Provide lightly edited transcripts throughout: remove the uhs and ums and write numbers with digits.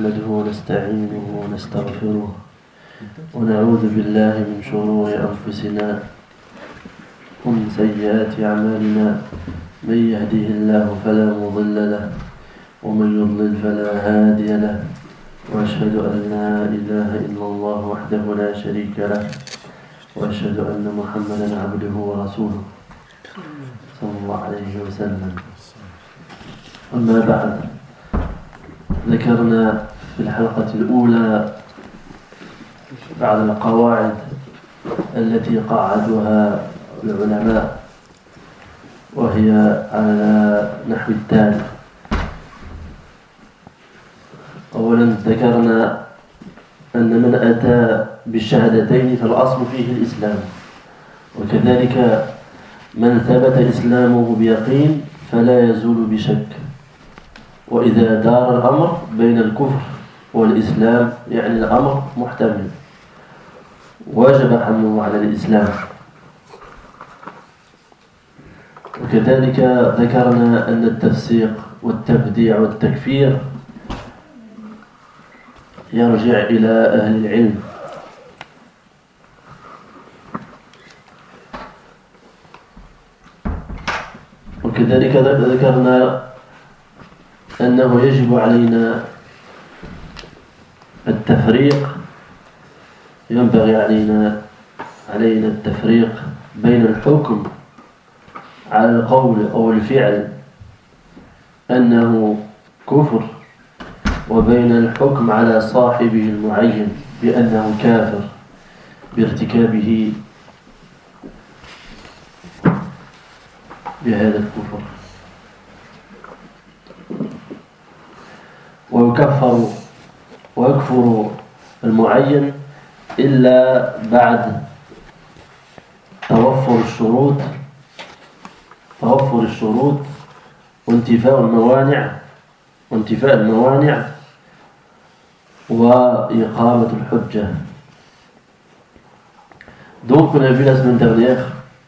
نحمده ونستعينه ونستغفره ونعوذ بالله من شرور أنفسنا ومن سيئات أعمالنا من يهده الله فلا مضل له ومن يضلل فلا هادي له وأشهد أن لا إله إلا الله وحده لا شريك له وأشهد أن محمدا عبده ورسوله صلى الله عليه وسلم. أما بعد، ذكرنا في الحلقة الأولى بعض القواعد التي قعدوها العلماء، وهي على نحو التالي. أولا ذكرنا أن من أتى بالشهادتين فالأصل فيه الإسلام، وكذلك من ثبت إسلامه بيقين فلا يزول بشك. وإذا دار الأمر بين الكفر والإسلام يعني الأمر محتمل وجب حمله على الإسلام. وكذلك ذكرنا أن التفسيق والتبديع والتكفير يرجع إلى أهل العلم، وكذلك ذكرنا أنه يجب علينا التفريق، ينبغي علينا التفريق بين الحكم على القول أو الفعل أنه كفر وبين الحكم على صاحبه المعين بأنه كافر بارتكابه بهذا الكفر. ويكفر المعين إلا بعد توفر الشروط وانتفاء الموانع وإقامة الحجة. Donc on a vu la semaine dernière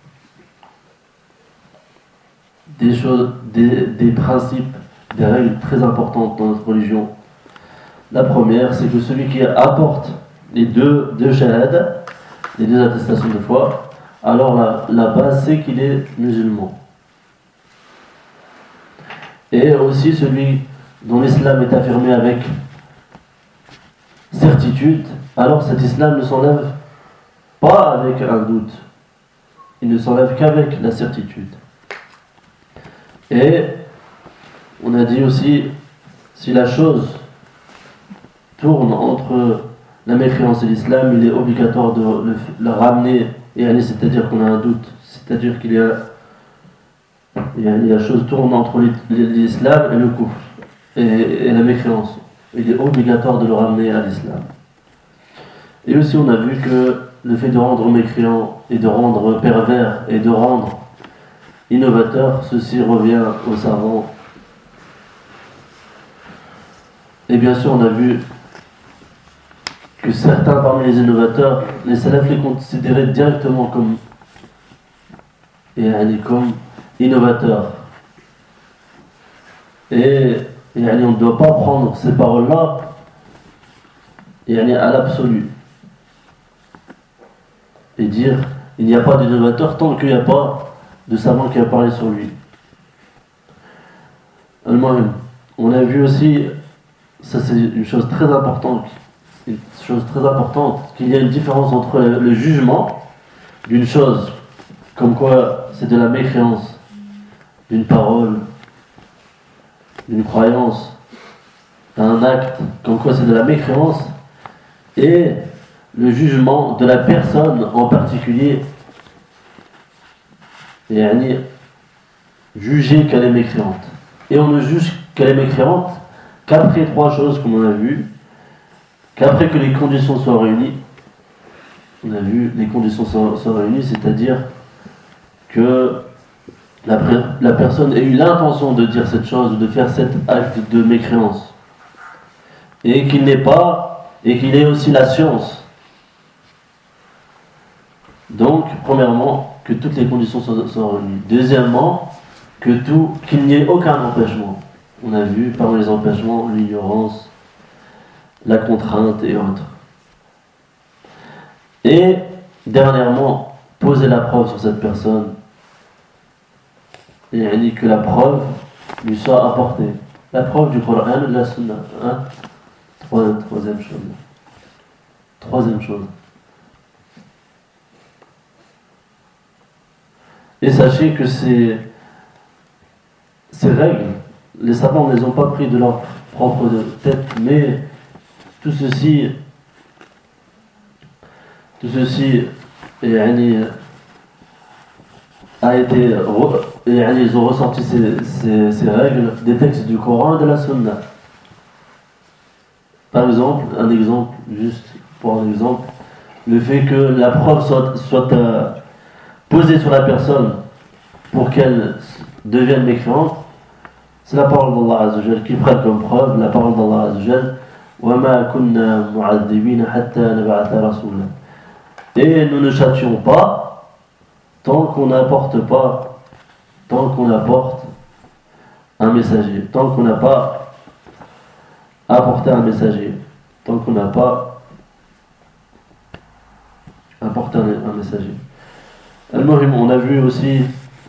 des principes, des règles très importantes dans notre religion. La première, c'est que celui qui apporte les deux shahada, les deux attestations de foi, alors la base c'est qu'il est musulman. Et aussi celui dont l'islam est affirmé avec certitude, alors cet islam ne s'enlève pas avec un doute, il ne s'enlève qu'avec la certitude. Et on a dit aussi, si la chose tourne entre la mécréance et l'islam, il est obligatoire de la ramener, et c'est-à-dire qu'on a un doute, c'est-à-dire qu'il y a la chose tourne entre l'islam et le kufr et la mécréance. Il est obligatoire de le ramener à l'islam. Et aussi on a vu que le fait de rendre mécréant et de rendre pervers et de rendre innovateur, ceci revient aux savants. Et bien sûr on a vu que certains parmi les innovateurs, les salafs les considéraient directement comme innovateurs. Et on ne doit pas prendre ces paroles-là à l'absolu et dire il n'y a pas d'innovateur tant qu'il n'y a pas de savant qui a parlé sur lui. On a vu aussi, ça c'est une chose très importante, qu'il y a une différence entre le jugement d'une chose, comme quoi c'est de la mécréance, d'une parole, d'une croyance, d'un acte, comme quoi c'est de la mécréance, et le jugement de la personne en particulier, juger qu'elle est mécréante. Et on ne juge qu'elle est mécréante qu'après trois choses, comme on a vu, qu'après que les conditions soient réunies. On a vu les conditions soient réunies, c'est-à-dire que la personne ait eu l'intention de dire cette chose ou de faire cet acte de mécréance, et qu'il ait aussi la science. Donc, premièrement, que toutes les conditions soient réunies. Deuxièmement, qu'il n'y ait aucun empêchement. On a vu parmi les empêchements l'ignorance, la contrainte et autres. Et dernièrement, poser la preuve sur cette personne, et que la preuve lui soit apportée. La preuve du Coran et de la Sunna. Hein? Troisième chose. Et sachez que ces règles, les savants ne les ont pas pris de leur propre tête, mais tout ceci a été ils ont ressorti ces règles des textes du Coran et de la Sunna. Par exemple, le fait que la preuve soit posée sur la personne pour qu'elle devienne mécréante, c'est la parole d'Allah Azza wa Jal qui prend comme preuve la parole d'Allah Azza wa Jal. وَمَا كُنَّا مُعَذِّبِينَ حَتَّى نَبْعَثَ رَسُولًا. Et nous ne châtions pas tant qu'on apporte un messager, tant qu'on n'a pas apporté un messager, tant qu'on n'a pas apporté un messager. Al-Muhim, on a vu aussi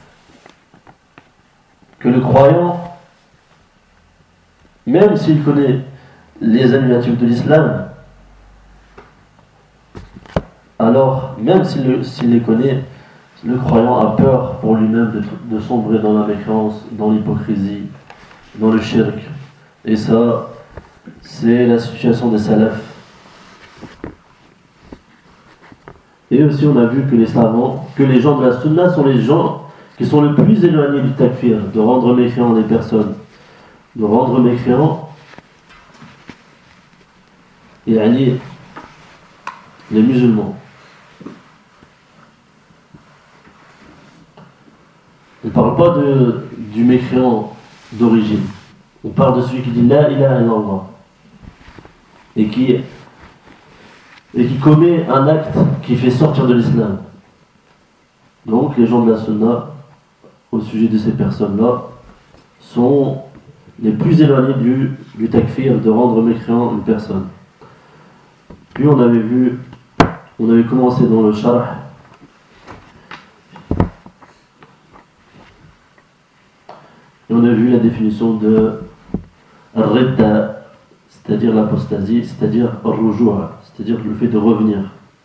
que le croyant, même s'il connaît les animatifs de l'islam, alors même s'il les connaît, le croyant a peur pour lui-même de sombrer dans la mécréance, dans l'hypocrisie, dans le shirk. Et ça, c'est la situation des salafs. Et aussi on a vu que les savants, que les gens de la sunna sont les gens qui sont le plus éloignés du takfir, de rendre mécréants les personnes, de rendre mécréants les musulmans. On ne parle pas du mécréant d'origine. On parle de celui qui dit La ilaha illallah et qui commet un acte qui fait sortir de l'islam. Donc les gens de la sunna, au sujet de ces personnes-là, sont les plus éloignés du takfir, de rendre mécréant une personne. Puis on avait commencé dans le sharh et on a vu la définition de al-ridda, c'est-à-dire l'apostasie, c'est-à-dire al-rujua, c'est-à-dire le fait de revenir.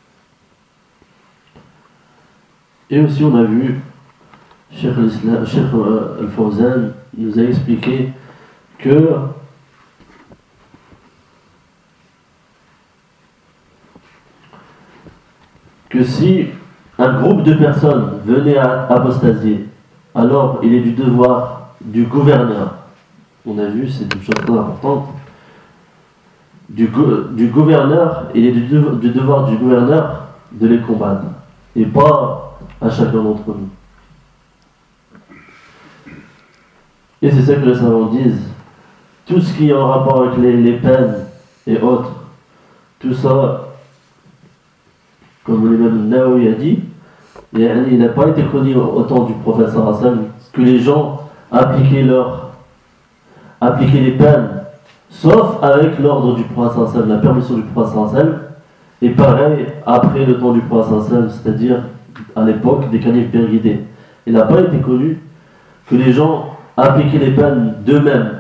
Et aussi on a vu Cheikh Al-Fawzan nous a expliqué que si un groupe de personnes venait à apostasier, alors il est du devoir du gouverneur, on a vu, c'est une chose très importante, du gouverneur, il est du devoir du gouverneur de les combattre, et pas à chacun d'entre nous. Et c'est ça que les savants disent, tout ce qui est en rapport avec les peines et autres, tout ça, comme l'imam Nawawi a dit, il n'a pas été connu au temps du prophète sallallahu alayhi wa sallam que les gens appliquaient les peines, sauf avec l'ordre du prophète sallallahu alayhi wa sallam, la permission du prophète sallallahu alayhi wa sallam, et pareil après le temps du prophète sallallahu alayhi wa sallam, c'est-à-dire à l'époque des califes bien guidés. Il n'a pas été connu que les gens appliquaient les peines d'eux-mêmes,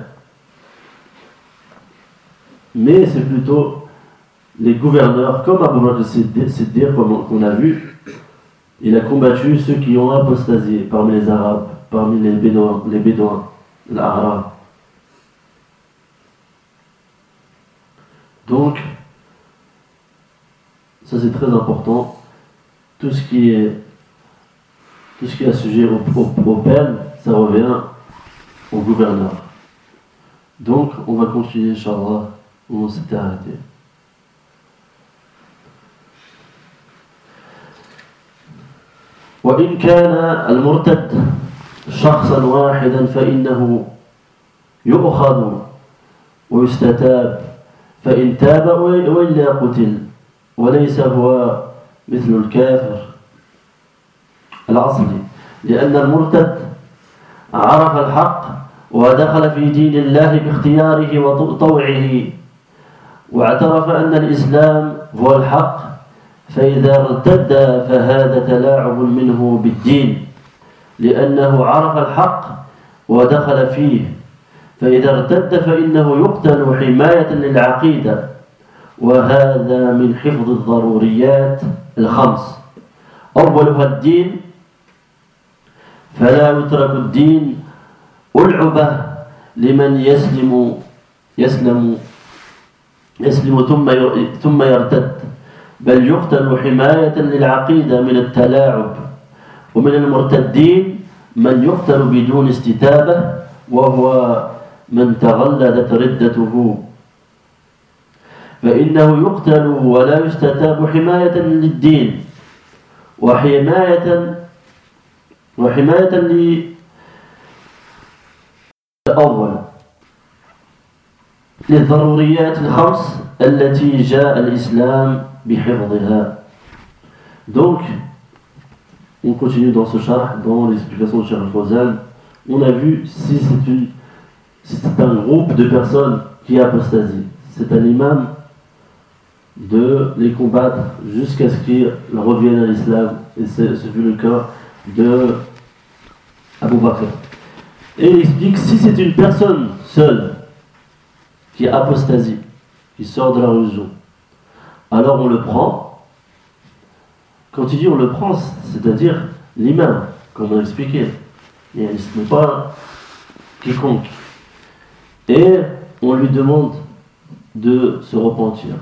mais c'est plutôt les gouverneurs, comme Abu Bakr Siddiq, comme on a vu, il a combattu ceux qui ont apostasié parmi les Arabes, parmi les Bédouins, l'Arab. Donc, ça c'est très important. Tout ce qui est assujet aux peines, ça revient au gouverneur. Donc, on va continuer, Inch'Allah, où on s'était arrêté. وإن كان المرتد شخصا واحدا فإنه يؤخذ ويستتاب فإن تاب وإلا قتل وليس هو مثل الكافر الأصلي لأن المرتد عرف الحق ودخل في دين الله باختياره وطوعه واعترف أن الإسلام هو الحق فإذا ارتد فهذا تلاعب منه بالدين لأنه عرف الحق ودخل فيه فإذا ارتد فإنه يقتل حماية للعقيدة وهذا من حفظ الضروريات الخمس أولها الدين فلا يترك الدين ألعبة لمن يسلم ثم يرتد بل يقتل حماية للعقيدة من التلاعب ومن المرتدين من يقتل بدون استتابة وهو من تغلدت ردته فإنه يقتل ولا يستتاب حماية للدين وحماية الأول للضروريات الخمس التي جاء الإسلام بحفظها. Donc, on continue dans ce charh, dans l'explication de Cheikh Al-Fawzan. On a vu si c'est un groupe de personnes qui apostasient. C'est un imam de les combattre jusqu'à ce qu'ils reviennent à l'islam. Et ce fut le cas de Abu Bakr. Et il explique si c'est une personne seule qui apostasie, qui sort de la religion, alors on le prend. Quand il dit on le prend, c'est-à-dire l'imam, comme on a expliqué. Et ce n'est pas quiconque. Et on lui demande de se repentir.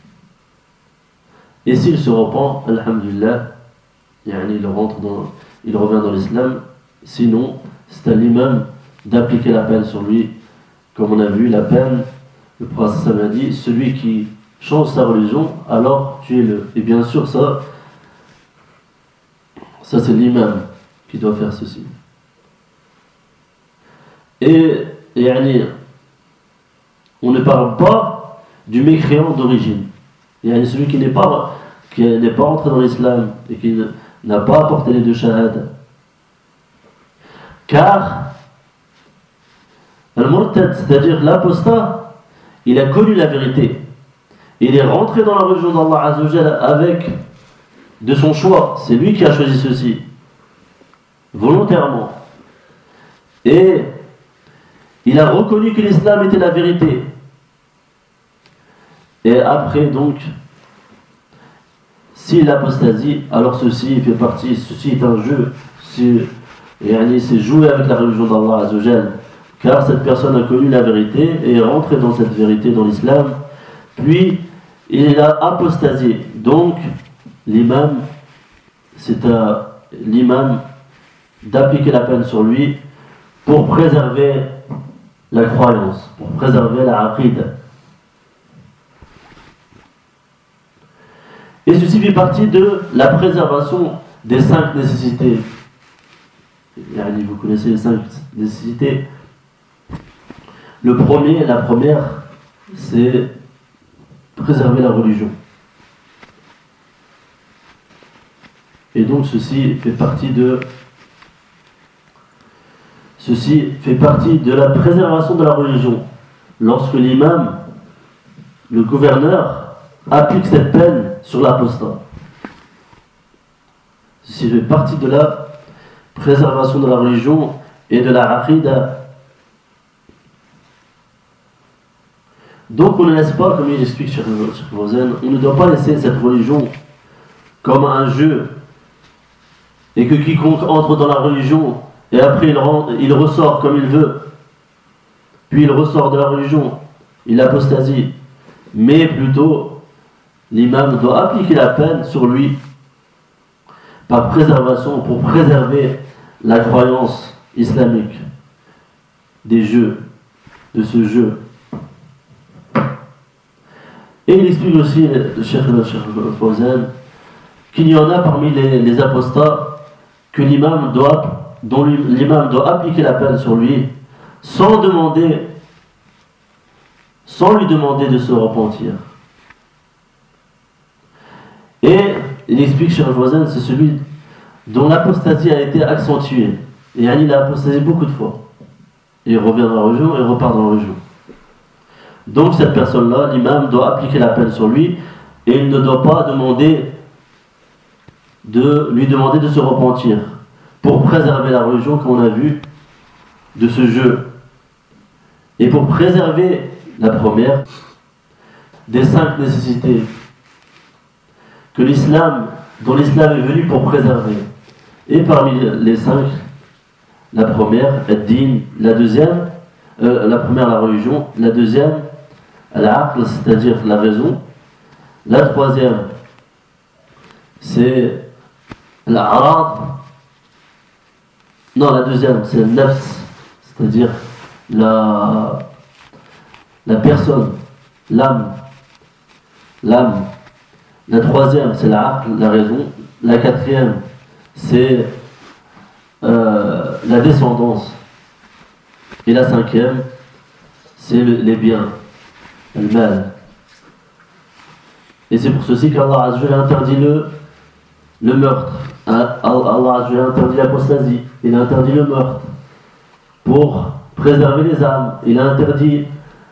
Et s'il se repent, alhamdulillah, il revient dans l'islam. Sinon, c'est à l'imam d'appliquer la peine sur lui. Comme on a vu, la peine, le prophète a dit, celui qui change sa religion, alors tuez-le. Et bien sûr, ça c'est l'imam qui doit faire ceci. Et on ne parle pas du mécréant d'origine. Celui qui n'est pas entré dans l'islam et qui n'a pas apporté les deux shahada. Car al-murtad, c'est-à-dire l'apostat, il a connu la vérité. Il est rentré dans la religion d'Allah Azza wa Jalla avec de son choix. C'est lui qui a choisi ceci, volontairement. Et il a reconnu que l'islam était la vérité. Et après, donc, s'il apostasie, alors ceci est un jeu. C'est jouer avec la religion d'Allah Azza wa Jalla. Car cette personne a connu la vérité et est rentrée dans cette vérité, dans l'islam. Puis, il a apostasié. Donc, l'imam, c'est à l'imam d'appliquer la peine sur lui pour préserver la croyance, pour préserver la aqida. Et ceci fait partie de la préservation des 5 nécessités. Vous connaissez les 5 nécessités. La première, c'est préserver la religion. Et donc ceci fait partie de la préservation de la religion. Lorsque l'imam, le gouverneur, applique cette peine sur l'apostat. Ceci fait partie de la préservation de la religion et de la aqida. Donc on ne laisse pas, comme il explique Cheikh Fawzan, on ne doit pas laisser cette religion comme un jeu et que quiconque entre dans la religion et après il ressort comme il veut, puis il ressort de la religion, il apostasie, mais plutôt l'imam doit appliquer la peine sur lui par préservation, pour préserver la croyance islamique de ce jeu. Et il explique aussi, le Cheikh Fawzan, qu'il y en a parmi les apostats que dont l'imam doit appliquer la peine sur lui sans lui demander de se repentir. Et il explique Cheikh Fawzan, c'est celui dont l'apostasie a été accentuée. Et il a apostasié beaucoup de fois. Il revient dans la religion et repart dans la religion. Donc cette personne-là, l'imam doit appliquer la peine sur lui et il ne doit pas lui demander de se repentir pour préserver la religion, comme on a vu, de ce jeu. Et pour préserver la première des 5 nécessités dont l'islam est venu pour préserver. Et parmi les 5, la première, ad-din, la deuxième, la première, la religion, la deuxième, al-aql, c'est-à-dire la raison, la troisième, c'est l'a'rad, non, la deuxième, c'est le nafs, c'est-à-dire la personne, l'âme. La troisième, c'est la raison. La quatrième, c'est la descendance. Et la cinquième, c'est les biens, le mal. Et c'est pour ceci qu'Allah Azza wa Jalla interdit le meurtre. Allah Azza wa Jalla interdit l'apostasie. Il a interdit le meurtre pour préserver les âmes. Il a interdit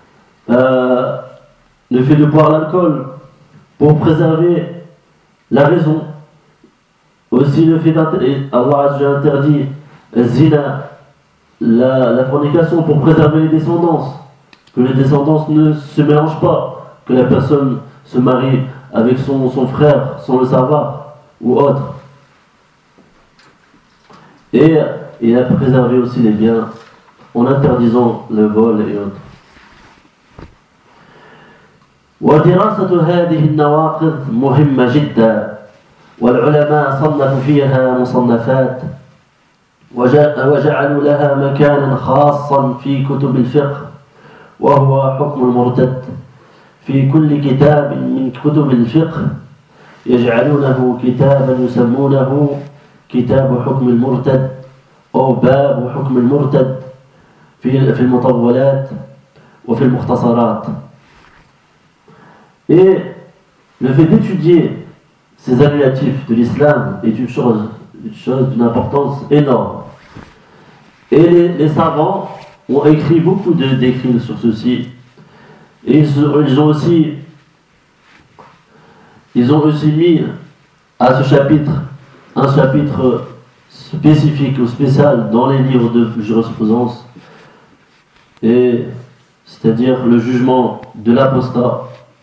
le fait de boire l'alcool pour préserver la raison. Aussi le fait Allah Azza wa Jalla interdit zina, la fornication, pour préserver les descendances. Que les descendances ne se mélangent pas. Que la personne se marie avec son frère sans le savoir ou autre. Et il a préservé aussi les biens en interdisant le vol et autres. ودراسة هذه النواقض مهمة جدا والعلماء صنفوا فيها مصنفات وجعلوا لها مكانا خاصا في كتب الفقه وهو حكم المرتد. في كل كتاب من كتب الفقه يجعلونه كتابا يسمونه كتاب حكم المرتد أو باب حكم المرتد في المطولات وفي المختصرات. Et le fait d'étudier ces annulatifs de l'islam est une chose d'une importance énorme. Et les savants ont écrit beaucoup d'écrits sur ceci. Et ils ont aussi mis à ce chapitre un chapitre spécifique ou spécial dans les livres de jurisprudence, et c'est-à-dire le jugement de l'apostat.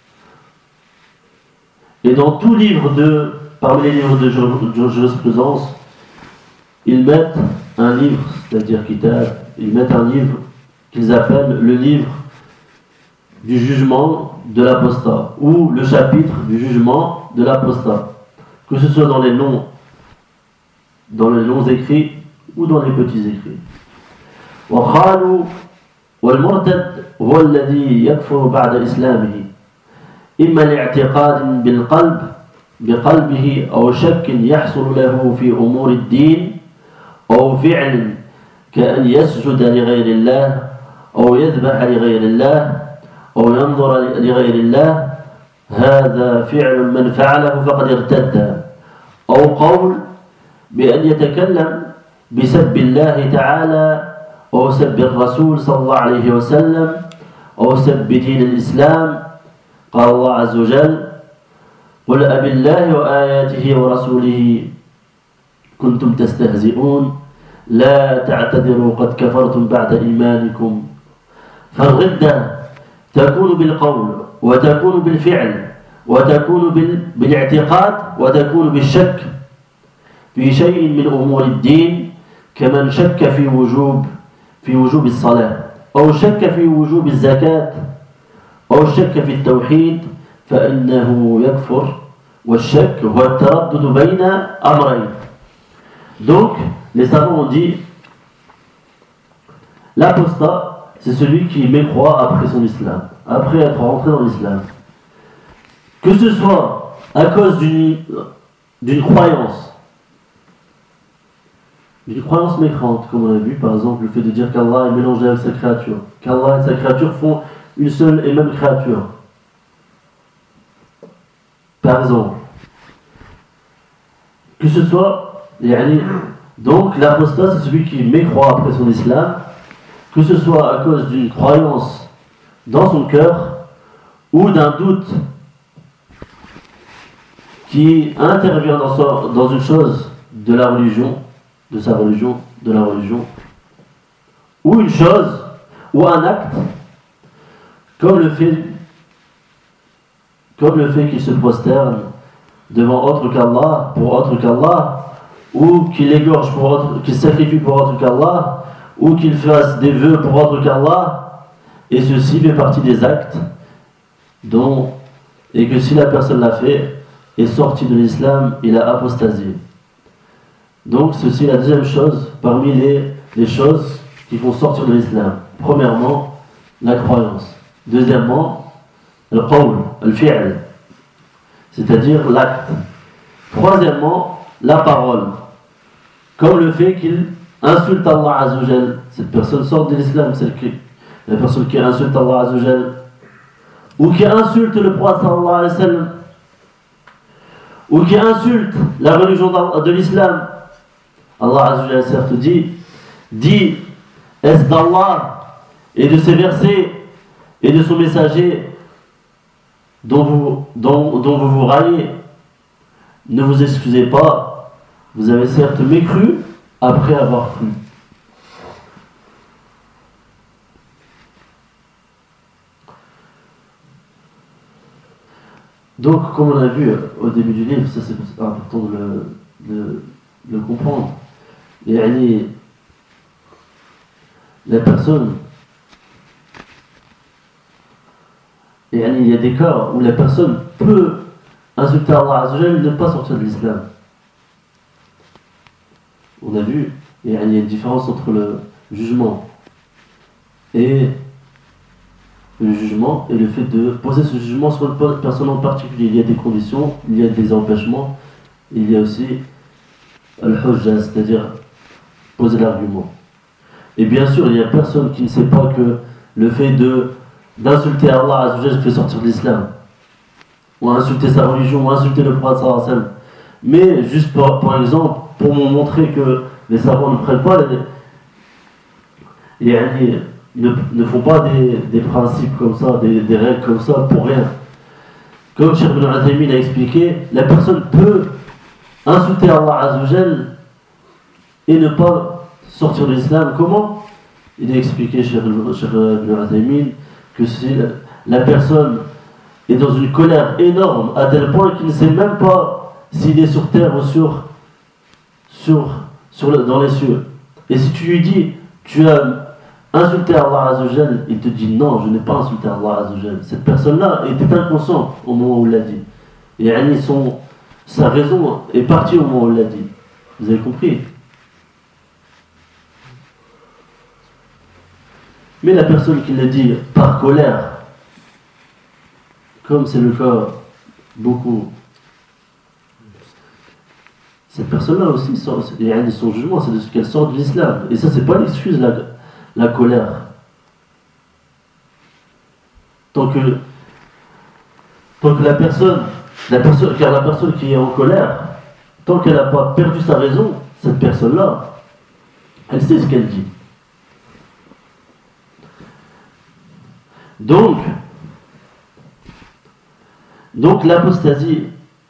Et dans tout livre parmi les livres de jurisprudence, ils mettent un livre, c'est-à-dire ils mettent un livre qu'ils appellent le livre du jugement de l'apostat, ou le chapitre du jugement de l'apostat, que ce soit dans les longs écrits ou dans les petits écrits. وقالوا والمرتد هو الذي يكفر بعد إسلامه إما لاعتقاد بقلبه أو شك يحصل له في أمور الدين أو فعل كأن يسجد لغير الله أو يذبح لغير الله أو ينظر لغير الله. هذا فعل من فعله فقد ارتد. أو قول بأن يتكلم بسب الله تعالى أو سب الرسول صلى الله عليه وسلم أو سب دين الإسلام. قال الله عز وجل: قل أبالله وآياته ورسوله كنتم تستهزئون لا تعتذروا قد كفرتم بعد إيمانكم. فالردة تكون بالقول وتكون بالفعل وتكون بالاعتقاد وتكون بالشك في شيء من أمور الدين، كمن شك في وجوب الصلاة أو شك في وجوب الزكاة أو شك في التوحيد فإنه يكفر. والشك هو التردد بين أمرين. Donc, les savants ont dit, l'apostat, c'est celui qui mécroit après son islam, après être rentré dans l'islam. Que ce soit à cause d'une croyance mécréante, comme on a vu, par exemple, le fait de dire qu'Allah est mélangé avec sa créature, qu'Allah et sa créature font une seule et même créature. Par exemple, que ce soit, donc l'apostat, c'est celui qui mécroit après son islam, que ce soit à cause d'une croyance dans son cœur ou d'un doute qui intervient dans une chose de la religion, de sa religion, de la religion, ou une chose, ou un acte, comme le fait qu'il se prosterne devant autre qu'Allah, pour autre qu'Allah, ou qu'il égorge qu'il sacrifie pour autre qu'Allah, ou qu'il fasse des vœux pour autre qu'Allah, et ceci fait partie des actes et que si la personne l'a fait, est sorti de l'islam, il a apostasié. Donc ceci est la deuxième chose parmi les choses qui font sortir de l'islam. Premièrement, la croyance. Deuxièmement, le qawl, le fi'l, c'est-à-dire l'acte. Troisièmement, la parole, comme le fait qu'il insulte Allah Azzawajal. Cette personne sort de l'islam, la personne qui insulte Allah Azzawajal, ou qui insulte le prophète sallallahu alayhi wa sallam, ou qui insulte la religion de l'islam. Allah Azzawajal certes dit est-ce d'Allah et de ses versets et de son messager dont vous vous raillez. Ne vous excusez pas, vous avez certes mécru après avoir cru. Donc, comme on a vu au début du livre, ça c'est important de le comprendre. La personne, il y a des cas où la personne peut insulter Allah Azzawajal et ne pas sortir de l'islam. On a vu, il y a une différence entre le jugement et le fait de poser ce jugement sur une personne en particulier. Il y a des conditions, il y a des empêchements, il y a aussi al-hujja, c'est-à-dire poser l'argument. Et bien sûr, il n'y a personne qui ne sait pas que le fait d'insulter Allah Azzawajal fait sortir de l'islam, ou insulter sa religion, ou insulter le prophète sallallahu alayhi wa sallam. Mais juste par exemple, pour me montrer que les savants ne prennent pas ne font pas des principes comme ça, des règles comme ça pour rien. Comme Cheikh Ibn Uthaymin a expliqué, la personne peut insulter Allah Azzawajal et ne pas sortir de l'islam. Comment? Il a expliqué, Cheikh Ibn Uthaymin, que si la personne est dans une colère énorme à tel point qu'il ne sait même pas s'il est sur terre ou dans les cieux. Et si tu lui dis, tu as insulté Allah Azzawajal, il te dit non, je n'ai pas insulté Allah Azzawajal. Cette personne-là était inconsciente au moment où il l'a dit. Et sa raison est partie au moment où il l'a dit. Vous avez compris? Mais la personne qui le dit par colère, comme c'est le cas beaucoup, cette personne-là aussi, son jugement, c'est de ce qu'elle sort de l'islam. Et ça, c'est pas l'excuse, la colère. Tant que la personne qui est en colère, tant qu'elle n'a pas perdu sa raison, cette personne-là, elle sait ce qu'elle dit. Donc l'apostasie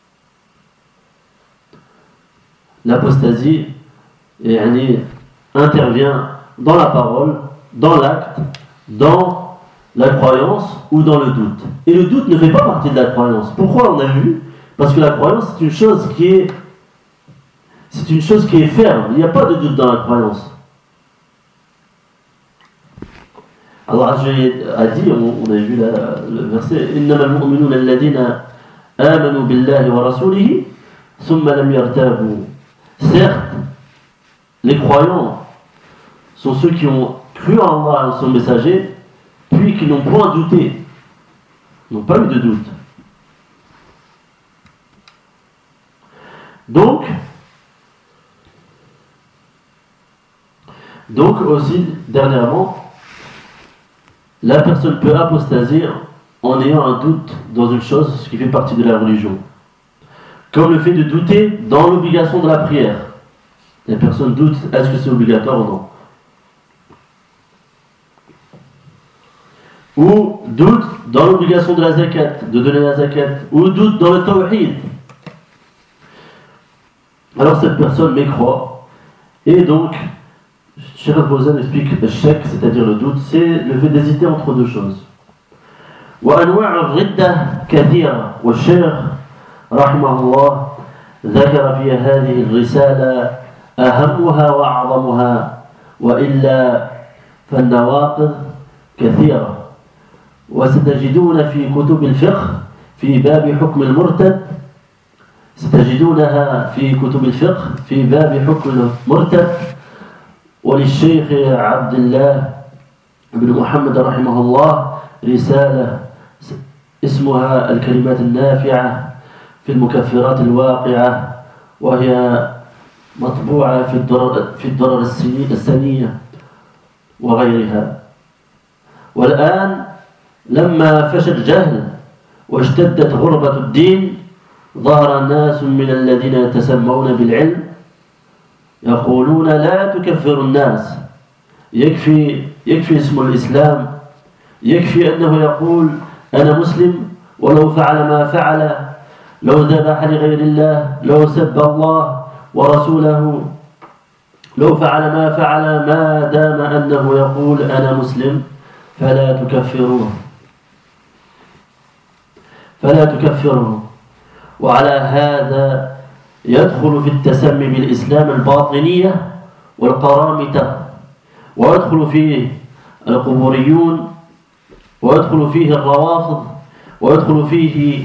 intervient dans la parole, dans l'acte, dans la croyance ou dans le doute. Et le doute ne fait pas partie de la croyance. Pourquoi? On a vu, parce que la croyance c'est une chose qui est ferme. Il n'y a pas de doute dans la croyance. Allah a dit, on a vu le verset, إنما المؤمنون الذين آمنوا بالله ورسوله ثم لم يرتابوا. Certes, les croyants sont ceux qui ont cru en Allah et en son messager, puis qui n'ont point douté, n'ont pas eu de doute. Donc aussi, dernièrement, la personne peut apostasier en ayant un doute dans une chose qui fait partie de la religion. Comme le fait de douter dans l'obligation de la prière. La personne doute, est-ce que c'est obligatoire ou non? ou doute dans l'obligation de la zakat, de donner la zakat, ou doute dans le tawhid, alors cette personne mécroit. Et donc, Cheikh Al-Fawzan explique le shak, c'est-à-dire le doute, c'est le fait d'hésiter entre deux choses. وأنواع الردة كثيرة، والشيخ رحمه الله ذكر في هذه الرسالة أهمها وأعظمها، وإلا فالنواقض كثيرة، وستجدون في كتب الفقه في باب حكم المرتد، ستجدونها في كتب الفقه في باب حكم المرتد. وللشيخ عبد الله بن محمد رحمه الله رسالة اسمها الكلمات النافعة في المكفرات الواقعة، وهي مطبوعة في الدرر السنية وغيرها. والآن لما فشى الجهل واشتدت غربة الدين ظهر ناس من الذين يتسمون بالعلم يقولون لا تكفر الناس، يكفي اسم الإسلام، يكفي أنه يقول أنا مسلم ولو فعل ما فعل، لو ذبح لغير الله، لو سب الله ورسوله، لو فعل ما فعل، ما دام أنه يقول أنا مسلم فلا تكفروه، فلا تكفروه. وعلى هذا يدخل في التسمي بالإسلام الباطنية والقرامطة، ويدخل فيه القبوريون، ويدخل فيه الروافض، ويدخل فيه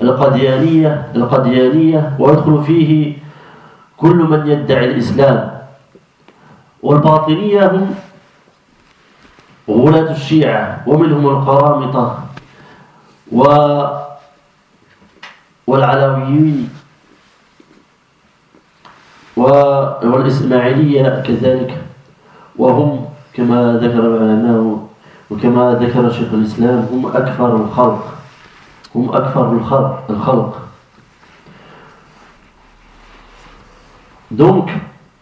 القديانية، ويدخل فيه كل من يدعي الإسلام. والباطنية هم غلاة الشيعة، ومنهم القرامطة والعلويين والإسماعيلية كذلك، وهم كما ذكر العلماء وكما ذكر شيخ الإسلام هم أكثر الخلق، هم أكثر الخلق. Donc,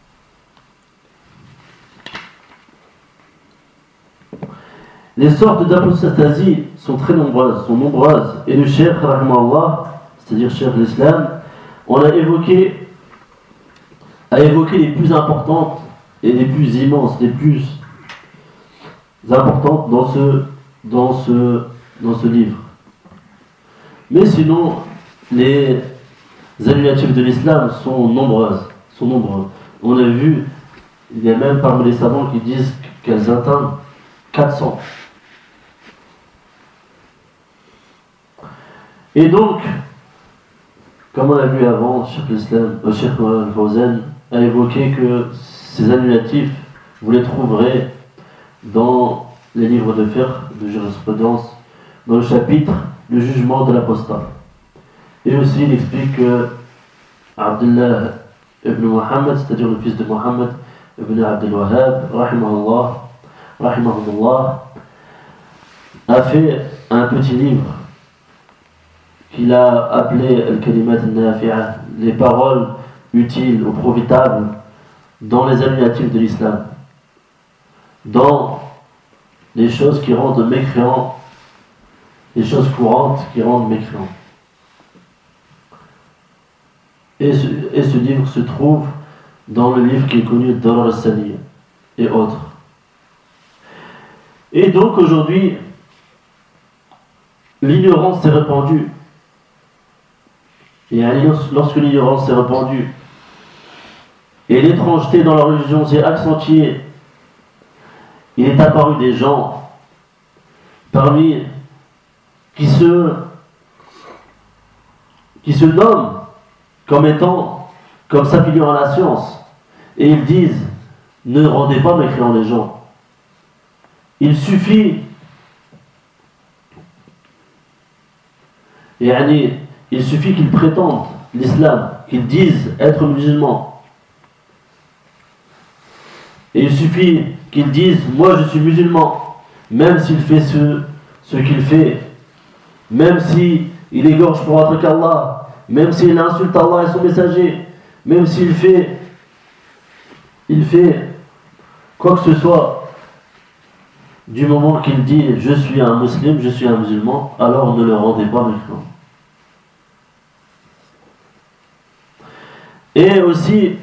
les sortes d'apostasie sont très nombreuses, et le Cheikh, rahimahullah, c'est-à-dire Cheikh l'Islam, on a évoqué les plus importantes et les plus immenses, les plus importantes dans ce livre. Mais sinon, les annulatifs de l'islam sont nombreux. On a vu, il y a même parmi les savants qui disent qu'elles atteignent 400. Et donc, comme on a vu avant, Cheikh Al-Fawzan a évoqué que ces annulatifs, vous les trouverez dans les livres de fiqh, de jurisprudence, dans le chapitre le jugement de l'apostat. Et aussi, il explique que Abdullah ibn Muhammad, c'est-à-dire le fils de Muhammad ibn Abdul Wahhab, rahimahullah, a fait un petit livre qu'il a appelé Al-Kalimat al-Nafi'a, les paroles utiles ou profitables dans les annulatifs de l'islam, dans les choses qui rendent mécréants, les choses courantes qui rendent mécréants. Et ce livre se trouve dans le livre qui est connu Darar al-Saniya et autres. Et donc aujourd'hui, l'ignorance s'est répandue. Et lorsque l'ignorance s'est répandue et l'étrangeté dans la religion s'est accentuée, il est apparu des gens parmi qui se nomment comme s'affiliant à la science, et ils disent ne rendez pas mécréants les gens. Il suffit qu'ils prétendent l'islam, qu'ils disent être musulmans. Et il suffit qu'ils disent moi je suis musulman, même s'il fait ce qu'il fait, même s'il égorge pour autre qu'Allah, même s'il insulte Allah et son messager, même s'il fait quoi que ce soit du moment qu'il dit je suis un musulman, je suis un musulman, alors ne le rendez pas mécréant. Et aussi,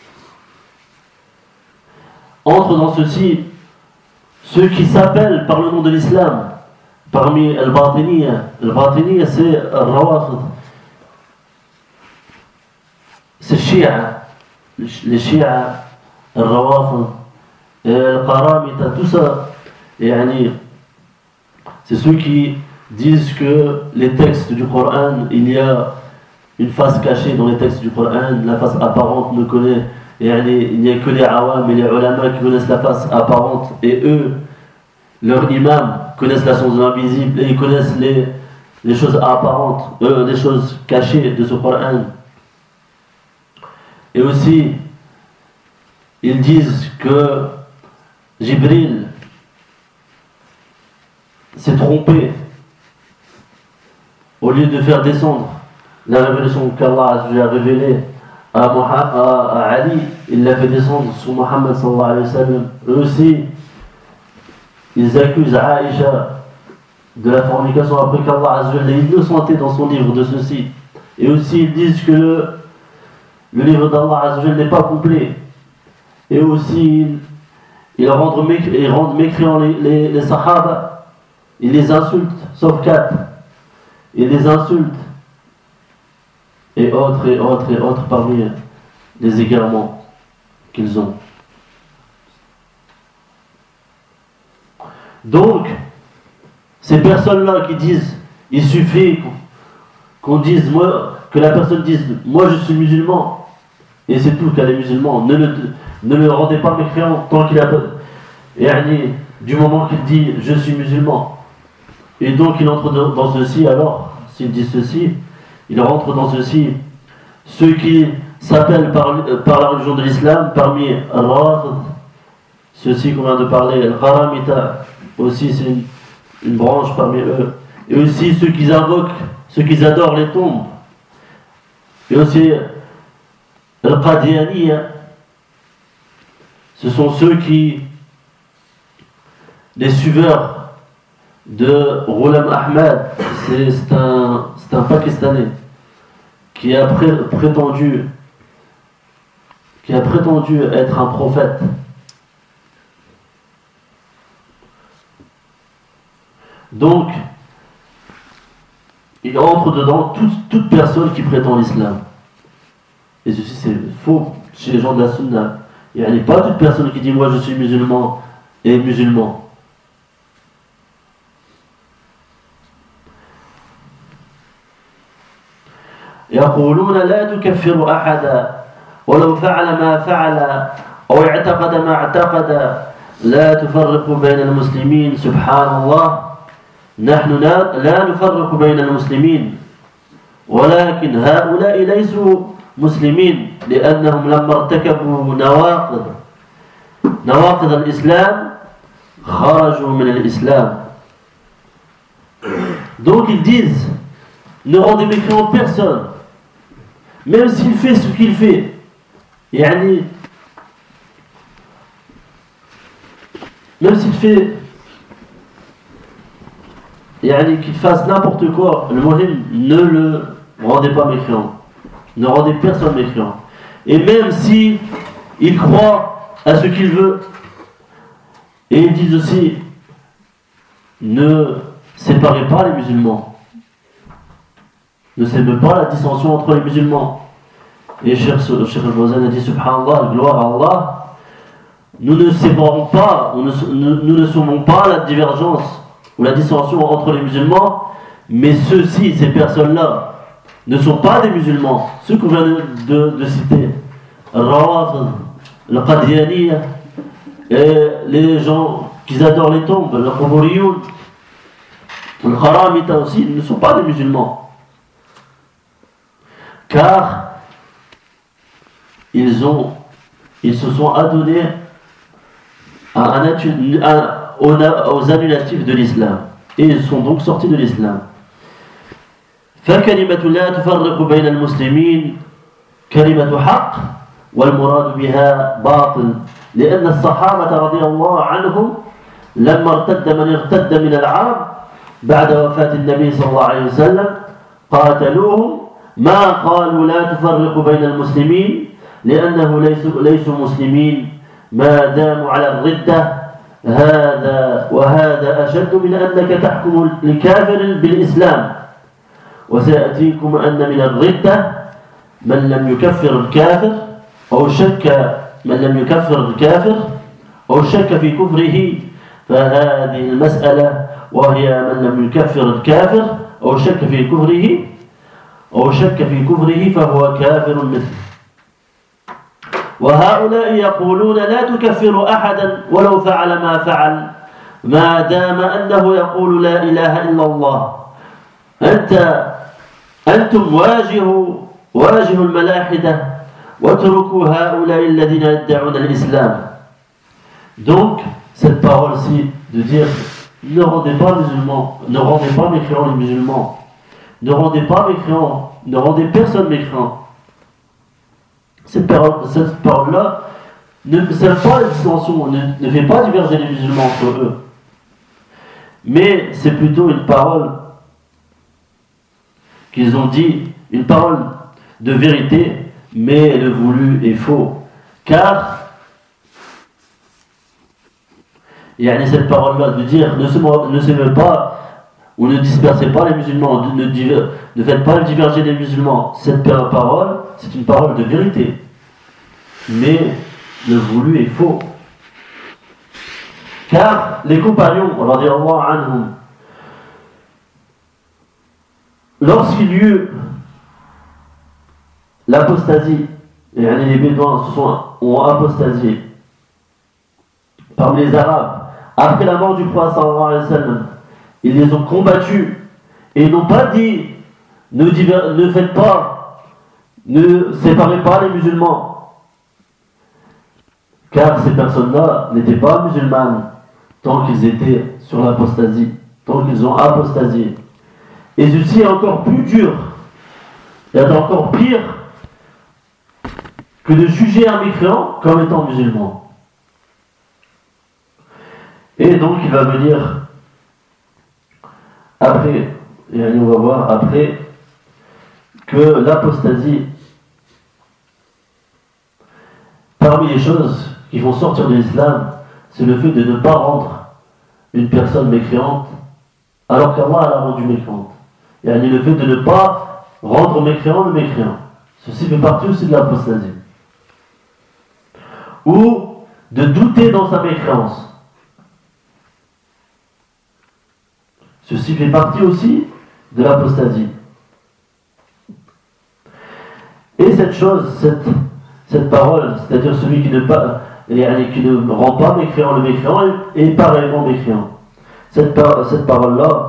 entre dans ceci ceux qui s'appellent par le nom de l'islam, parmi al-Batiniya c'est al-Rawafid, c'est Shia, les Shia, al-Rawafid, al-Qaramita, tout ça, c'est ceux qui disent que les textes du Coran, il y a une face cachée dans les textes du Coran, la face apparente ne connaît, il n'y a que les awam et les ulama qui connaissent la face apparente, et eux, leurs imams, connaissent la chose invisible et ils connaissent les choses apparentes, les choses cachées de ce Coran. Et aussi, ils disent que Jibril s'est trompé. Au lieu de faire descendre la révélation qu'Allah a révélée à Ali, il l'a fait descendre sur Muhammad sallallahu alayhi wa sallam. Eux aussi, ils accusent Aïcha de la fornication après qu'Allah l'a innocenté dans son livre de ceci. Et aussi, ils disent que le livre d'Allah n'est pas complet. Et aussi, ils rendent mécréants les Sahaba. Ils les insultent, sauf 4. Ils les insultent. Et autres parmi les égarements qu'ils ont. Donc, ces personnes-là qui disent, il suffit qu'on dise, que la personne dise, moi je suis musulman, et c'est tout qu'elle est musulman, ne le rendez pas mécréant tant qu'il a, du moment qu'il dit, je suis musulman. Et donc il entre dans ceci, alors, s'il dit ceci, il rentre dans ceci, ceux qui s'appellent par la religion de l'islam, parmi Al-Rafid, ceux-ci qu'on vient de parler, Al-Qaramita, aussi c'est une branche parmi eux, et aussi ceux qui invoquent, ceux qui adorent les tombes, et aussi Al-Qadiani, ce sont ceux qui, les suiveurs de Ghulam Ahmad, c'est un Pakistanais qui a prétendu être un prophète. Donc, il entre dedans toute personne qui prétend l'islam. Et ceci c'est faux chez les gens de la Sunna. Il n'y a pas toute personne qui dit moi je suis musulman et musulman. يقولون لا تكفر أحدا ولو فعل ما فعل أو اعتقد ما اعتقد لا تفرق بين المسلمين سبحان الله نحن لا نفرق بين المسلمين ولكن هؤلاء ليسوا مسلمين لأنهم لما ارتكبوا نواقض الإسلام خرجوا من الإسلام. Donc ils disent ne rendez mécréant personne même s'il fait ce qu'il fait, même s'il fait qu'il fasse n'importe quoi, le muhim, ne le rendez pas mécréant, ne rendez personne mécréant. Et même si il croit à ce qu'il veut, et ils disent aussi ne séparez pas les musulmans, ne sème pas la dissension entre les musulmans. Et Cheikh al-Fawzan a dit subhanallah, gloire à Allah, nous ne séparons pas, nous ne sommons pas la divergence ou la dissension entre les musulmans, mais ceux-ci, ces personnes-là, ne sont pas des musulmans. Ceux qu'on vient de citer, Al-Rawafid, Al-Qadiani, et les gens qui adorent les tombes, le Quburiyun, Al-Qaramita aussi, ne sont pas des musulmans. Car ils se sont adonnés aux annulatifs de l'islam et ils sont donc sortis de l'islam. فكلمة لا تفرق بين المسلمين كلمة حق والمراد بها باطل لأن الصحابة رضي الله عنهم لما ارتد من ارتد من العرب بعد وفاة النبي صلى الله عليه وسلم قاتلوهم ما قالوا لا تفرق بين المسلمين لأنه ليسوا مسلمين ما داموا على الردة وهذا أشد من أنك تحكم الكافر بالإسلام وسيأتيكم أن من الردة من لم يكفر الكافر أو شك من لم يكفر الكافر أو شك في كفره فهذه المسألة وهي من لم يكفر الكافر أو شك في كفره فهو كافر مثله وهؤلاء يقولون لا تكفر أحدا ولو فعل ما فعل ما دام أنه يقول لا إله إلا الله أنتم واجهوا الملاحدة واتركوا هؤلاء الذين يدعون الإسلام. Donc cette parole-ci de dire ne rendez pas mécréants les musulmans, ne rendez personne mécréant. Cette parole-là ne sert pas à la dissension, ne fait pas diverger les musulmans entre eux. Mais c'est plutôt une parole qu'ils ont dit, une parole de vérité, mais le voulu est faux. Car cette parole-là de dire ne s'aimez pas ou ne dispersez pas les musulmans, ne faites pas diverger les musulmans, cette parole, c'est une parole de vérité. Mais le voulu est faux. Car les compagnons, radiyallahu anhum, lorsqu'il y eut l'apostasie, les Bédouins ont apostasié parmi les Arabes, après la mort du prophète sallallahu alayhi wa sallam, ils les ont combattus et ils n'ont pas dit ne séparez pas les musulmans. Car ces personnes-là n'étaient pas musulmanes tant qu'ils étaient sur l'apostasie, tant qu'ils ont apostasié. Et ceci est encore plus dur, et encore pire que de juger un mécréant comme étant musulman. Et donc il va venir après, et on va voir après, que l'apostasie, parmi les choses qui vont sortir de l'islam, c'est le fait de ne pas rendre une personne mécréante alors qu'Allah l'a rendu mécréante. Et le fait de ne pas rendre mécréant le mécréant. Ceci fait partie aussi de l'apostasie. Ou de douter dans sa mécréance. Ceci fait partie aussi de l'apostasie. Et cette chose, cette parole, c'est-à-dire celui qui ne rend pas mécréant le mécréant est pareillement mécréant. Cette parole-là,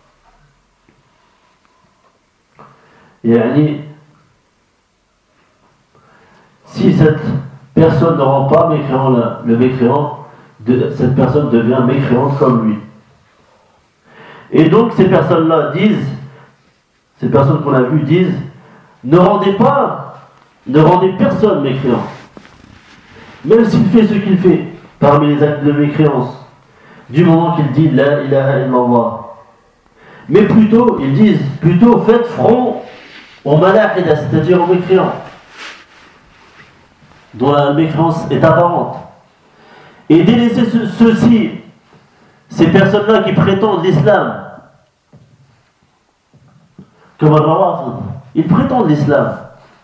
si cette personne ne rend pas mécréant le mécréant, cette personne devient mécréante comme lui. Et donc ces personnes-là disent, ces personnes qu'on a vues disent, ne rendez personne mécréant. Même s'il fait ce qu'il fait, parmi les actes de mécréance, du moment qu'il dit la ilaha illallah. Mais ils disent faites front aux malahida, c'est-à-dire aux mécréants, dont la mécréance est apparente. Et délaisser ceux-ci, ces personnes-là qui prétendent l'islam, comme Al-Rawafid, ils prétendent l'islam.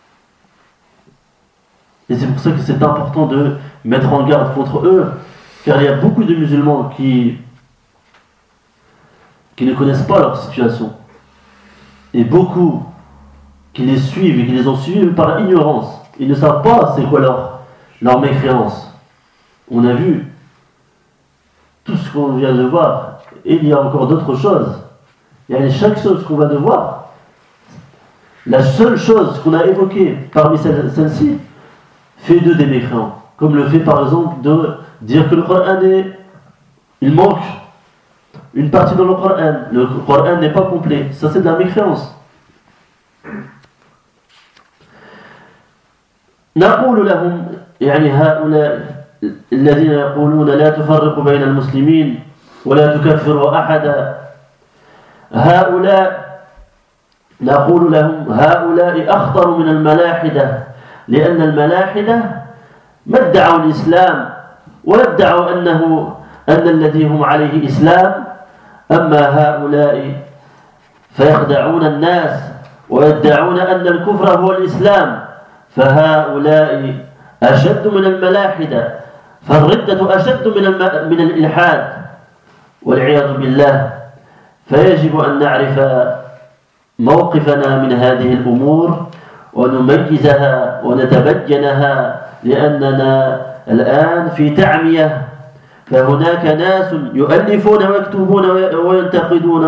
Et c'est pour ça que c'est important de mettre en garde contre eux, car il y a beaucoup de musulmans qui ne connaissent pas leur situation. Et beaucoup qui les suivent et qui les ont suivis par ignorance. Ils ne savent pas c'est quoi leur mécréance. On a vu tout ce qu'on vient de voir. Et il y a encore d'autres choses. Chaque chose qu'on va de voir, la seule chose qu'on a évoquée parmi celles-ci, fait d'eux des mécréants. Comme le fait par exemple de dire que le Coran il manque une partie dans le Coran n'est pas complet. Ça c'est de la mécréance. نقول لهم هؤلاء الذين يقولون لا تفرق بين المسلمين ولا تكفروا أحدا هؤلاء نقول لهم هؤلاء أخطر من الملاحدة لأن الملاحدة ما ادعوا الإسلام وادعوا أن الذي هم عليه إسلام أما هؤلاء فيخدعون الناس ويدعون أن الكفر هو الإسلام فهؤلاء أشد من الملاحدة فالردة أشد من الإلحاد والعياذ بالله فيجب أن نعرف موقفنا من هذه الأمور ونميزها ونتبينها لأننا الآن في تعمية فهناك ناس يؤلفون ويكتبون وينتقدون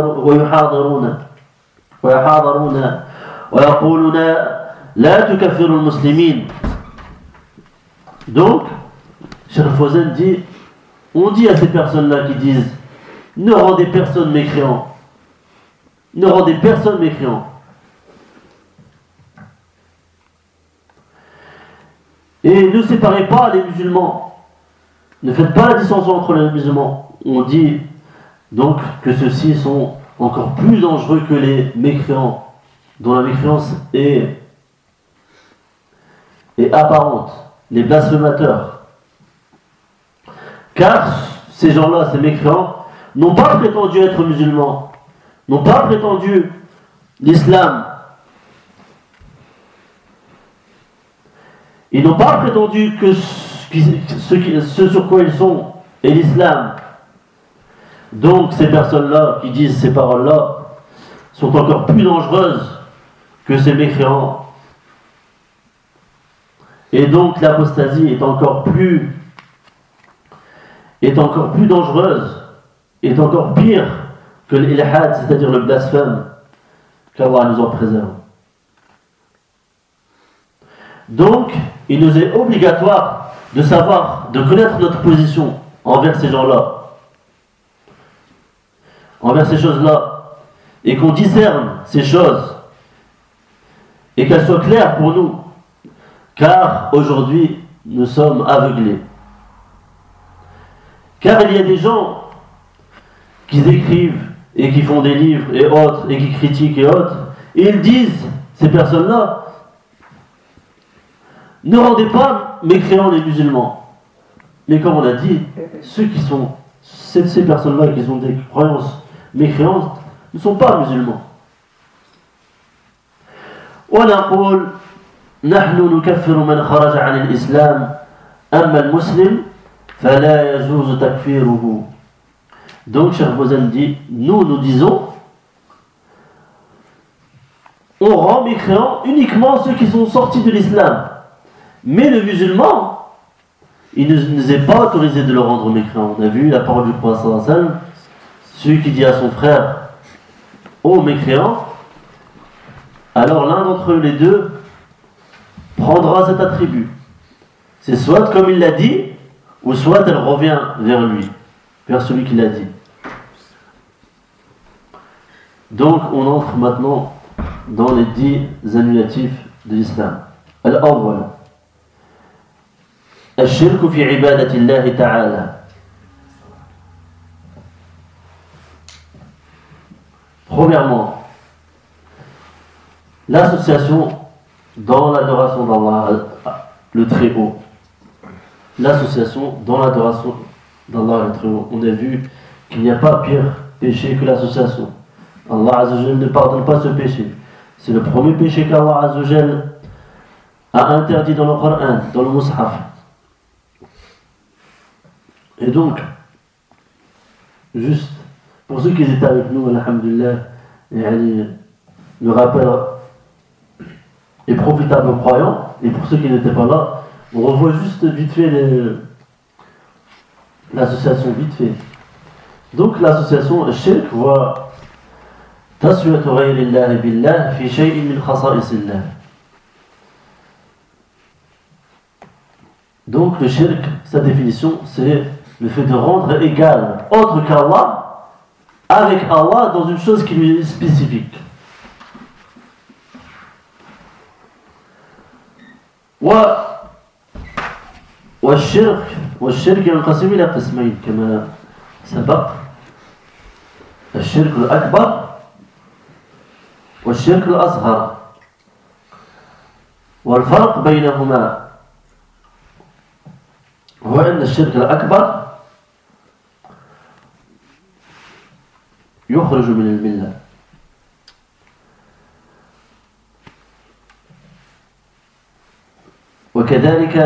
ويحاضرون ويقولون لا تكفروا المسلمين. Donc, Cheikh Fawzan dit, on dit à ces personnes-là qui disent ne rendez personne mécréant. Ne rendez personne mécréant. Et ne séparez pas les musulmans. Ne faites pas la distinction entre les musulmans. On dit donc que ceux-ci sont encore plus dangereux que les mécréants, dont la mécréance est apparente, les blasphémateurs. Car ces gens-là, ces mécréants, n'ont pas prétendu être musulmans, n'ont pas prétendu l'islam. Ils n'ont pas prétendu que ce sur quoi ils sont est l'islam. Donc ces personnes-là qui disent ces paroles-là sont encore plus dangereuses que ces mécréants. Et donc l'apostasie est encore plus dangereuse, est encore pire que l'ilhad, c'est-à-dire le blasphème, qu'Allah nous en préserve. Donc, il nous est obligatoire de savoir, de connaître notre position envers ces gens-là, envers ces choses-là, et qu'on discerne ces choses, et qu'elles soient claires pour nous, car aujourd'hui, nous sommes aveuglés. Car il y a des gens qui écrivent et qui font des livres et autres, et qui critiquent et autres, et ils disent, ces personnes-là, ne rendez pas mécréants les musulmans. Mais comme on a dit, ces personnes-là qui ont des croyances mécréantes ne sont pas musulmans. ونقول نحن نكفر من خرج عن الإسلام أما المسلم فلا يجوز تكفيره. Donc Cheikh Fawzan dit, nous disons, on rend mécréants uniquement ceux qui sont sortis de l'islam. Mais le musulman, il ne nous est pas autorisé de le rendre mécréant. On a vu la parole du prophète sallallahu alayhi wa sallam, celui qui dit à son frère, ô mécréant, alors l'un d'entre eux, les deux, prendra cet attribut. C'est soit comme il l'a dit, ou soit elle revient vers lui, vers celui qui l'a dit. Donc on entre maintenant dans les 10 annulatifs de l'islam. Al-awwal, الشرك في عبادة الله تعالى. Premièrement, l'association dans l'adoration d'Allah, le Très-Haut. L'association dans l'adoration d'Allah, le Très-Haut. On a vu qu'il n'y a pas pire péché que l'association. Allah Azza wa Jal ne pardonne pas ce péché. C'est le premier péché qu'Allah Azza wa Jal a interdit dans le Coran, dans le Mus'haf. Et donc, juste pour ceux qui étaient avec nous, alhamdulillah, le rappel est profitable aux croyants, et pour ceux qui n'étaient pas là, on revoit juste vite fait l'association, vite fait. Donc l'association Shirk voit taswiyatu ghayrillahi billah fi shay'in min khasa'isillah. Donc le shirk, sa définition, c'est le fait de rendre égal autre qu'Allah avec Allah dans une chose qui lui est spécifique. والشرك ينقسم إلى قسمين كما سبق الشرك الأكبر والشرك الأصغر والفرق بينهما هو أن الشرك الأكبر يخرج من الملة وكذلك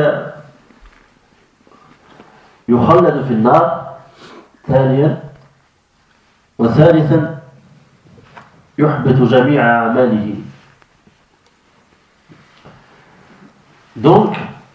يخلد في النار ثانيا وثالثا يحبط جميع أعماله. Donc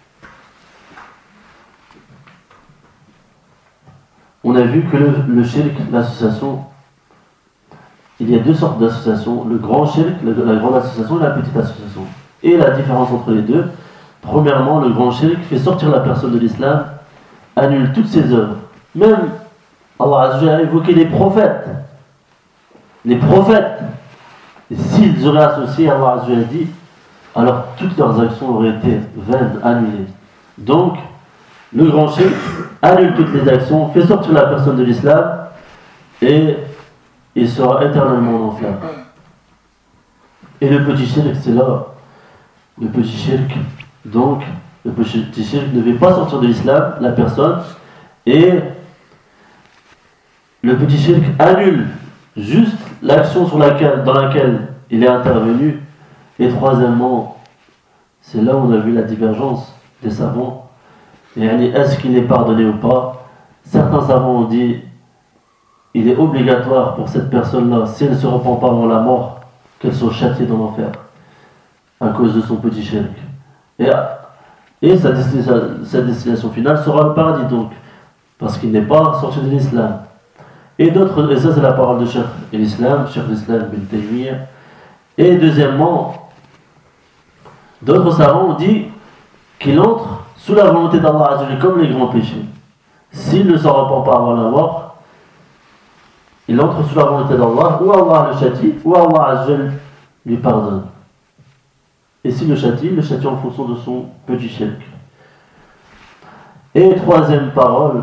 on a vu que le shirk, l'association, il y a deux sortes d'associations, le grand shirk, la grande association et la petite association. Et la différence entre les deux, premièrement, le grand shirk fait sortir la personne de l'islam, annule toutes ses œuvres. Même Allah Azza wa Jalla a évoqué les prophètes. Les prophètes, et s'ils auraient associé, Allah Azza wa Jalla dit, alors toutes leurs actions auraient été vaines, annulées. Donc, le grand shirk annule toutes les actions, fait sortir la personne de l'islam et il sera éternellement en enfer. Et le petit shirk, c'est là, le petit shirk. Donc, le petit shirk ne veut pas sortir de l'islam, la personne, et le petit shirk annule juste l'action dans laquelle il est intervenu. Et troisièmement, c'est là où on a vu la divergence des savants. Et est-ce qu'il est pardonné ou pas? Certains savants ont dit il est obligatoire pour cette personne-là, si elle ne se repent pas avant la mort, qu'elle soit châtiée dans l'enfer à cause de son petit shirk. Et sa destination finale sera le paradis, donc, parce qu'il n'est pas sorti de l'islam. Et ça c'est la parole de Cheikh l'Islam Ibn Taymiyyah. Et deuxièmement, d'autres savants ont dit qu'il entre sous la volonté d'Allah Azza wa Jalla comme les grands péchés. S'il ne s'en repent pas avant la mort, il entre sous la volonté d'Allah, ou Allah le châtie, ou Allah Azza wa Jalla lui pardonne. Et s'il le châtie en fonction de son petit shirk. Et troisième parole,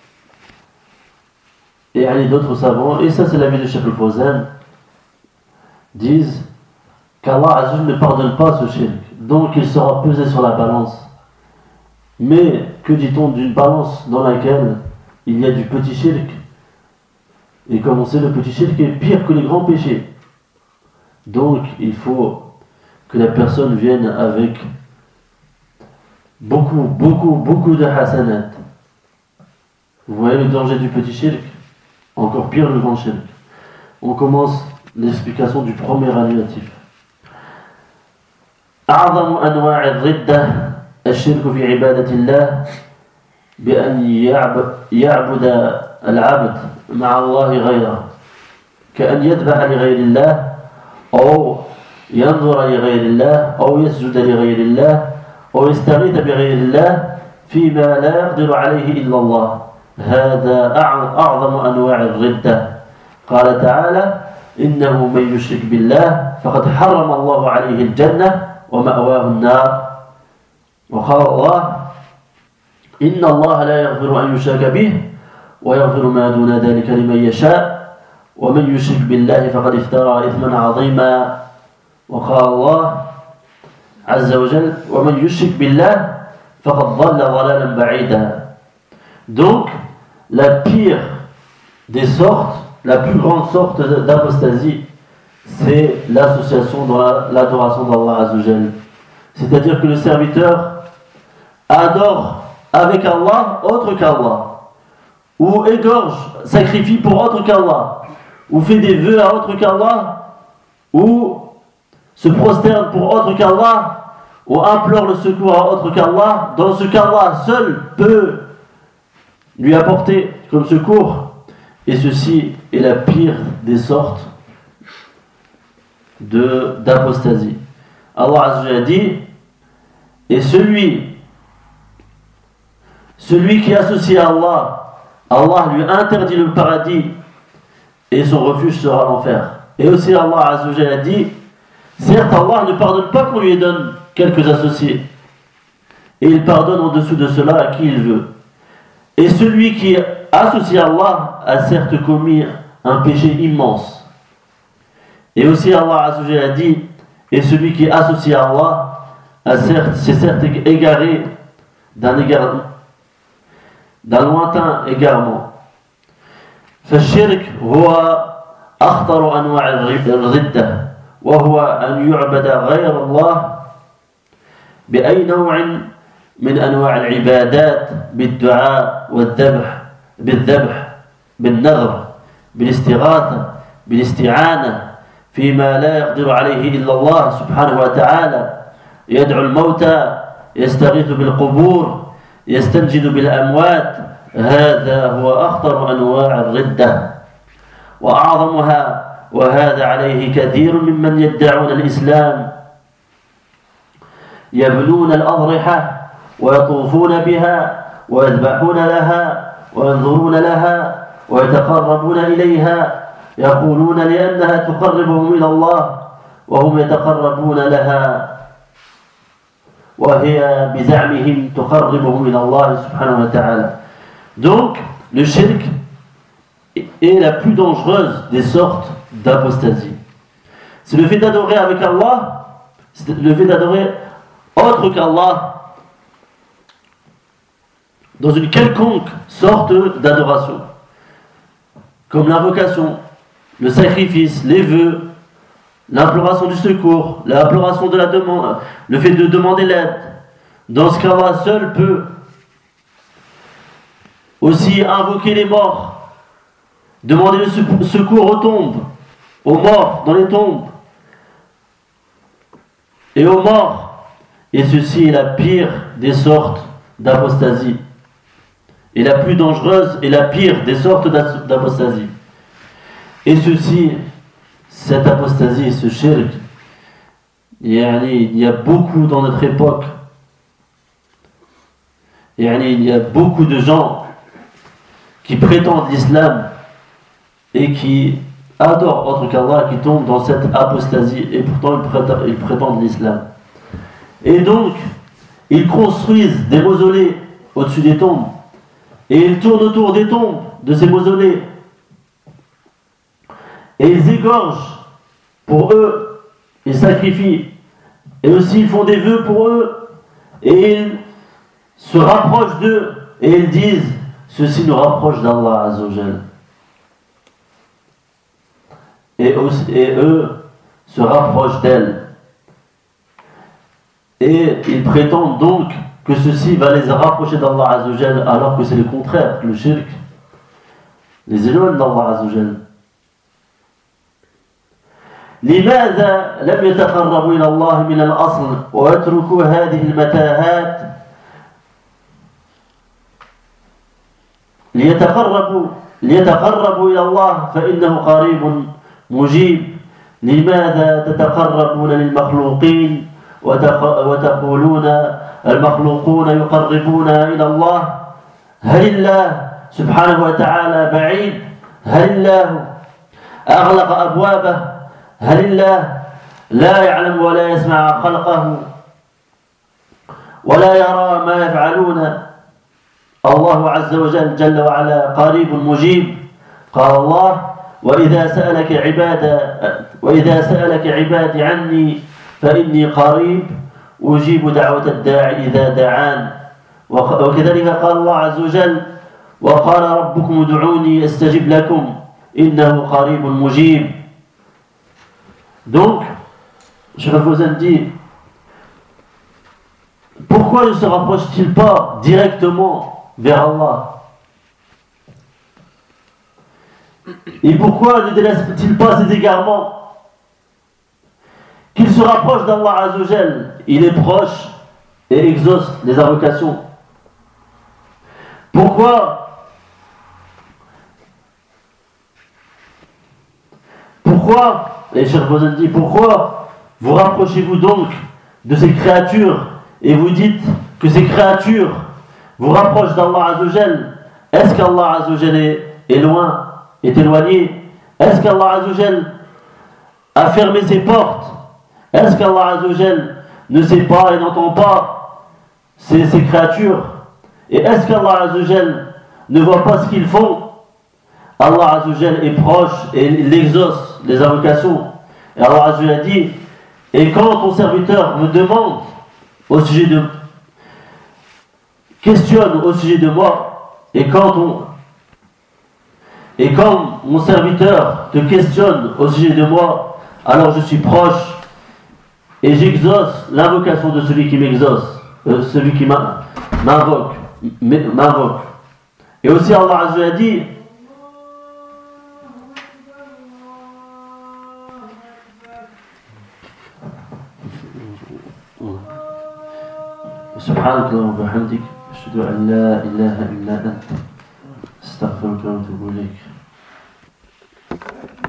et d'autres savants, et ça c'est l'avis de Cheikh al-Fawzan, disent qu'Allah Azza wa Jalla ne pardonne pas ce shirk, donc il sera pesé sur la balance. Mais que dit-on d'une balance dans laquelle il y a du petit shirk? Et comme on sait, le petit shirk est pire que les grands péchés. Donc il faut que la personne vienne avec beaucoup de hasanat. Vous voyez le danger du petit shirk? Encore pire le grand shirk. On commence l'explication du premier annulatif. أعظم أنواع الردة الشرك في عبادة الله بأن يعبد العبد مع الله غيره كأن يذبح لغير الله أو ينظر لغير الله أو يسجد لغير الله أو يستغيث بغير الله فيما لا يقدر عليه إلا الله. هذا أعظم أنواع الردة. قال تعالى إنه من يشرك بالله فقد حرم الله عليه الجنة ومأواه النار. وقال الله إن الله لا يغفر أن يشرك به ويغفر ما دون ذلك لمن يشاء ومن يشرك بالله فقد افترى إثما عظيما. وقال الله عز وجل ومن يشرك بالله فقد ضل ضلالا بعيدا. Donc la pire des sortes, la plus grande sorte d'apostasie, c'est l'association dans l'adoration d'Allah Azza wa Jal. C'est-à-dire que le serviteur adore avec Allah autre qu'Allah, ou égorge, sacrifie pour autre qu'Allah, ou fait des vœux à autre qu'Allah, ou se prosterne pour autre qu'Allah, ou implore le secours à autre qu'Allah, dans ce qu'Allah seul peut lui apporter comme secours. Et ceci est la pire des sortes d'apostasie. Allah Azza wa Jalla dit, et celui qui associe à Allah, Allah lui interdit le paradis et son refuge sera l'enfer. Et aussi Allah Azza wa Jalla dit, certes Allah ne pardonne pas qu'on lui donne quelques associés, et il pardonne en dessous de cela à qui il veut. Et celui qui associé à Allah a certes commis un péché immense. Et aussi Allah Azzawajal a dit, et celui qui est associé à Allah s'est certes égaré d'un lointain égarement. فالشرك هو أخطر أنواع الردة وهو أن يعبد غير الله بأي نوع من أنواع العبادات بالدعاء والذبح بالنذر بالاستغاثة بالاستعانة فيما لا يقدر عليه إلا الله سبحانه وتعالى يدعو الموتى يستغيث بالقبور يستنجد بالأموات هذا هو أخطر أنواع الردة وأعظمها وهذا عليه كثير ممن يدعون الإسلام يبنون الأضرحة ويطوفون بها ويذبحون لها وينظرون لها ويتقربون إليها يقولون لأنها تقربهم إلى الله وهم يتقربون لها وهي بزعمهم تقربهم إلى الله سبحانه وتعالى. Donc, le shirk est la plus dangereuse des sortes d'apostasie. C'est le fait d'adorer avec Allah, c'est le fait d'adorer autre qu'Allah dans une quelconque sorte d'adoration, comme l'invocation, le sacrifice, les vœux, l'imploration du secours, l'imploration de la demande, le fait de demander l'aide. Dans ce qu'Allah seul peut aussi invoquer les morts, demander le secours aux tombes, aux morts dans les tombes et aux morts. Et ceci est la pire des sortes d'apostasie. Et la plus dangereuse et la pire des sortes d'apostasie. Et ceci, cette apostasie, ce shirk, il y a beaucoup dans notre époque. Il y a beaucoup de gens qui prétendent l'islam et qui adorent autre qu'Allah, qui tombent dans cette apostasie et pourtant ils prétendent l'islam. Et donc, ils construisent des mausolées au-dessus des tombes et ils tournent autour des tombes de ces mausolées et ils égorgent pour eux, ils sacrifient et aussi ils font des vœux pour eux et ils se rapprochent d'eux et ils disent ceci nous rapproche d'Allah Azzawajal. Et eux se rapprochent d'elle. Et ils prétendent donc que ceci va les rapprocher d'Allah Azzawajal, alors que c'est le contraire, le shirk les éloigne d'Allah Azzawajal. لماذا لم يتقربوا إلى الله من الأصل ويتركوا هذه المتاهات ليتقربوا إلى الله فإنه قريب مجيب. لماذا تتقربون للمخلوقين وتقولون المخلوقون يقربون إلى الله؟ هل الله سبحانه وتعالى بعيد؟ هل الله أغلق أبوابه؟ هل الله لا يعلم ولا يسمع خلقه ولا يرى ما يفعلون؟ الله عز وجل جل وعلا قريب مجيب. قال الله وإذا سألك عبادي عني فإني قريب أجيب دعوة الداعي إذا دعان. وكذلك قال الله عز وجل وقال ربكم ادعوني أستجب لكم إنه قريب مجيب. Donc, Cheikh Al-Fawzan dit, pourquoi ne se rapproche-t-il pas directement vers Allah? Et pourquoi ne délaisse-t-il pas ses égarements? Qu'il se rapproche d'Allah Azzawajal, il est proche et exauce les invocations. Pourquoi, et Cheikh Al-Fawzan dit, pourquoi vous rapprochez-vous donc de ces créatures et vous dites que ces créatures vous rapprochent d'Allah Azzawajal? Est-ce qu'Allah Azzawajal est loin, est éloigné? Est-ce qu'Allah Azzawajal a fermé ses portes? Est-ce qu'Allah Azzawajal ne sait pas et n'entend pas ces créatures? Et est-ce qu'Allah Azzawajal ne voient pas ce qu'ils font, Allah Azzawajal est proche et il exauce les invocations. Et Allah Azzawajal dit, et quand ton serviteur me demande au sujet de questionne au sujet de moi, et quand mon serviteur te questionne au sujet de moi, alors je suis proche et j'exauce l'invocation de celui qui m'exauce, celui qui m'invoque. Et aussi Allah Azza wa Jalla dit سبحانك اللهم وبحمدك أشهد أن لا إله إلا أنت أستغفرك وأتوب إليك